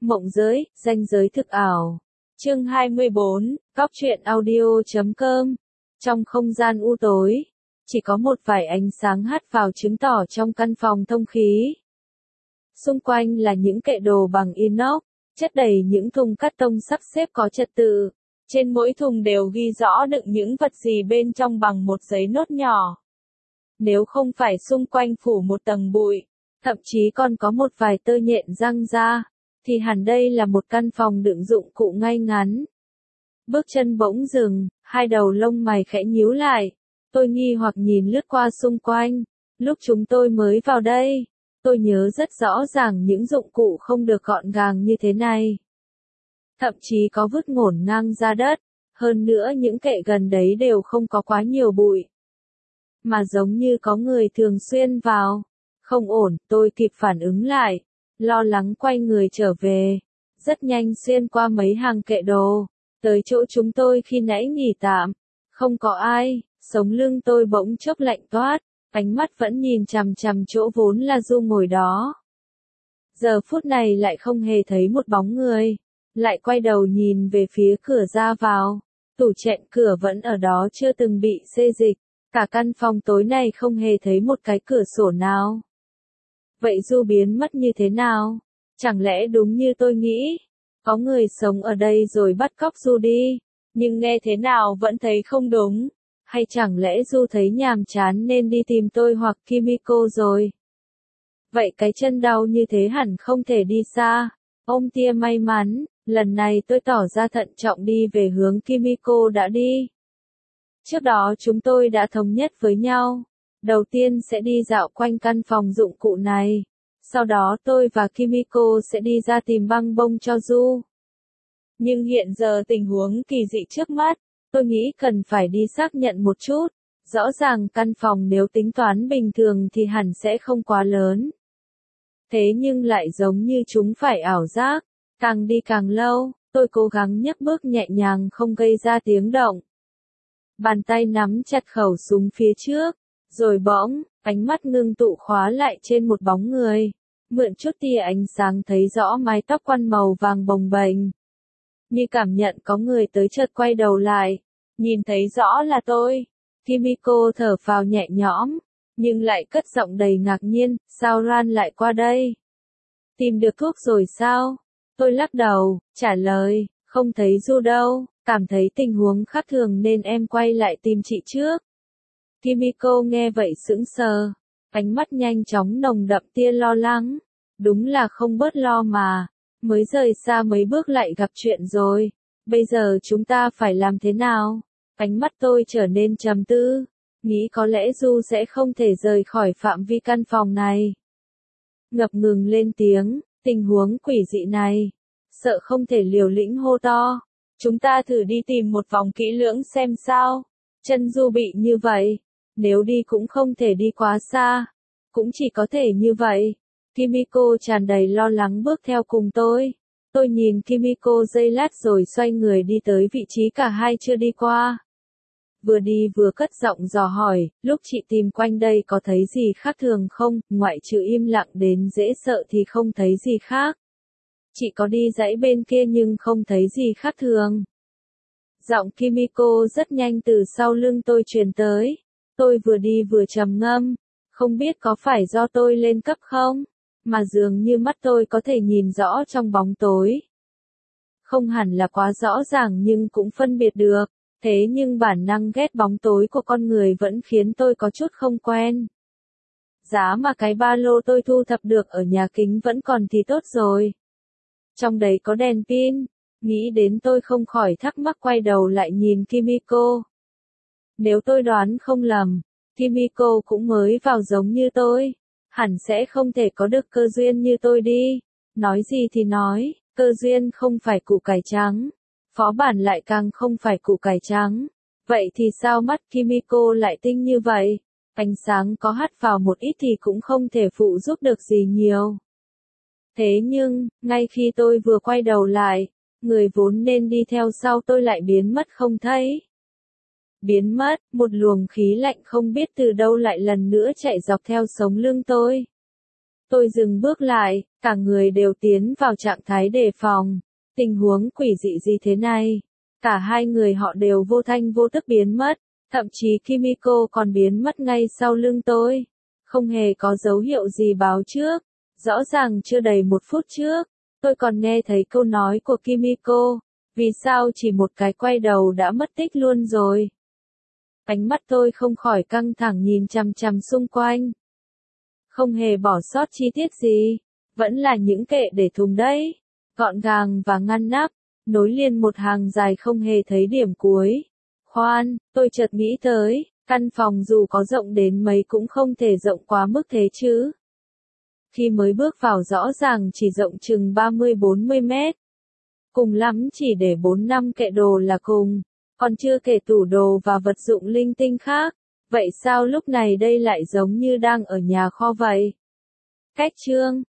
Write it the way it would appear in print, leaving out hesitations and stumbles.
Mộng giới, ranh giới thực ảo. Chương 24, Cóc truyện audio.com. Trong không gian u tối, chỉ có một vài ánh sáng hắt vào chứng tỏ trong căn phòng thông khí. Xung quanh là những kệ đồ bằng inox, chất đầy những thùng cắt tông sắp xếp có trật tự. Trên mỗi thùng đều ghi rõ đựng những vật gì bên trong bằng một giấy nốt nhỏ. Nếu không phải xung quanh phủ một tầng bụi, thậm chí còn có một vài tơ nhện răng ra, thì hẳn đây là một căn phòng đựng dụng cụ ngay ngắn. Bước chân bỗng dừng, hai đầu lông mày khẽ nhíu lại. Tôi nghi hoặc nhìn lướt qua xung quanh. Lúc chúng tôi mới vào đây, tôi nhớ rất rõ ràng những dụng cụ không được gọn gàng như thế này. Thậm chí có vứt ngổn ngang ra đất, hơn nữa những kệ gần đấy đều không có quá nhiều bụi. Mà giống như có người thường xuyên vào. Không ổn, tôi kịp phản ứng lại, lo lắng quay người trở về. Rất nhanh xuyên qua mấy hàng kệ đồ, tới chỗ chúng tôi khi nãy nghỉ tạm. Không có ai, sống lưng tôi bỗng chốc lạnh toát, ánh mắt vẫn nhìn chằm chằm chỗ vốn là Du ngồi đó. Giờ phút này lại không hề thấy một bóng người, lại quay đầu nhìn về phía cửa ra vào. Tủ chẹn cửa vẫn ở đó chưa từng bị xê dịch, cả căn phòng tối này không hề thấy một cái cửa sổ nào. Vậy Du biến mất như thế nào? Chẳng lẽ đúng như tôi nghĩ, có người sống ở đây rồi bắt cóc Du đi, nhưng nghe thế nào vẫn thấy không đúng. Hay chẳng lẽ Du thấy nhàm chán nên đi tìm tôi hoặc Kimiko rồi? Vậy cái chân đau như thế hẳn không thể đi xa. Ông tia may mắn, lần này tôi tỏ ra thận trọng đi về hướng Kimiko đã đi. Trước đó chúng tôi đã thống nhất với nhau. Đầu tiên sẽ đi dạo quanh căn phòng dụng cụ này. Sau đó tôi và Kimiko sẽ đi ra tìm băng bông cho Du. Nhưng hiện giờ tình huống kỳ dị trước mắt, tôi nghĩ cần phải đi xác nhận một chút. Rõ ràng căn phòng nếu tính toán bình thường thì hẳn sẽ không quá lớn. Thế nhưng lại giống như chúng phải ảo giác. Càng đi càng lâu, tôi cố gắng nhấc bước nhẹ nhàng không gây ra tiếng động. Bàn tay nắm chặt khẩu súng phía trước, rồi bỗng, ánh mắt ngưng tụ khóa lại trên một bóng người. Mượn chút tia ánh sáng thấy rõ mái tóc quăn màu vàng bồng bềnh. Như cảm nhận có người tới chợt quay đầu lại, nhìn thấy rõ là tôi. Kimiko thở phào nhẹ nhõm, nhưng lại cất giọng đầy ngạc nhiên, sao Ran lại qua đây? Tìm được thuốc rồi sao? Tôi lắc đầu, trả lời, không thấy Du đâu, cảm thấy tình huống khác thường nên em quay lại tìm chị trước. Kimiko nghe vậy sững sờ, ánh mắt nhanh chóng nồng đậm tia lo lắng. Đúng là không bớt lo mà, mới rời xa mấy bước lại gặp chuyện rồi. Bây giờ chúng ta phải làm thế nào? Ánh mắt tôi trở nên trầm tư, nghĩ có lẽ Du sẽ không thể rời khỏi phạm vi căn phòng này. Ngập ngừng lên tiếng, tình huống quỷ dị này, sợ không thể liều lĩnh hô to. Chúng ta thử đi tìm một vòng kỹ lưỡng xem sao. Chân Du bị như vậy, nếu đi cũng không thể đi quá xa, cũng chỉ có thể như vậy. Kimiko tràn đầy lo lắng bước theo cùng tôi. Tôi nhìn Kimiko giây lát rồi xoay người đi tới vị trí cả hai chưa đi qua. Vừa đi vừa cất giọng dò hỏi, lúc chị tìm quanh đây có thấy gì khác thường không, ngoại trừ im lặng đến dễ sợ thì không thấy gì khác. Chị có đi dãy bên kia nhưng không thấy gì khác thường. Giọng Kimiko rất nhanh từ sau lưng tôi truyền tới. Tôi vừa đi vừa trầm ngâm, không biết có phải do tôi lên cấp không, mà dường như mắt tôi có thể nhìn rõ trong bóng tối. Không hẳn là quá rõ ràng nhưng cũng phân biệt được, thế nhưng bản năng ghét bóng tối của con người vẫn khiến tôi có chút không quen. Giá mà cái ba lô tôi thu thập được ở nhà kính vẫn còn thì tốt rồi. Trong đấy có đèn pin, nghĩ đến tôi không khỏi thắc mắc quay đầu lại nhìn Kimiko. Nếu tôi đoán không lầm, Kimiko cũng mới vào giống như tôi, hẳn sẽ không thể có được cơ duyên như tôi đi. Nói gì thì nói, cơ duyên không phải củ cải trắng, phó bản lại càng không phải củ cải trắng. Vậy thì sao mắt Kimiko lại tinh như vậy? Ánh sáng có hắt vào một ít thì cũng không thể phụ giúp được gì nhiều. Thế nhưng, ngay khi tôi vừa quay đầu lại, người vốn nên đi theo sau tôi lại biến mất không thấy. Biến mất, một luồng khí lạnh không biết từ đâu lại lần nữa chạy dọc theo sống lưng tôi. Tôi dừng bước lại, Cả người đều tiến vào trạng thái đề phòng. Tình huống quỷ dị gì thế này? Cả hai người họ đều vô thanh vô tức biến mất. Thậm chí Kimiko còn biến mất ngay sau lưng tôi. Không hề có dấu hiệu gì báo trước. Rõ ràng chưa đầy 1 phút trước, tôi còn nghe thấy câu nói của Kimiko. Vì sao chỉ một cái quay đầu đã mất tích luôn rồi? Ánh mắt tôi không khỏi căng thẳng nhìn chằm chằm xung quanh. Không hề bỏ sót chi tiết gì. Vẫn là những kệ để thùng đấy. Gọn gàng và ngăn nắp. Nối liền một hàng dài không hề thấy điểm cuối. Khoan, tôi chợt nghĩ tới, căn phòng dù có rộng đến mấy cũng không thể rộng quá mức thế chứ. Khi mới bước vào rõ ràng chỉ rộng chừng 30-40 mét. Cùng lắm chỉ để 4-5 kệ đồ là cùng, còn chưa kể tủ đồ và vật dụng linh tinh khác. Vậy sao lúc này đây lại giống như đang ở nhà kho vậy? Cách chương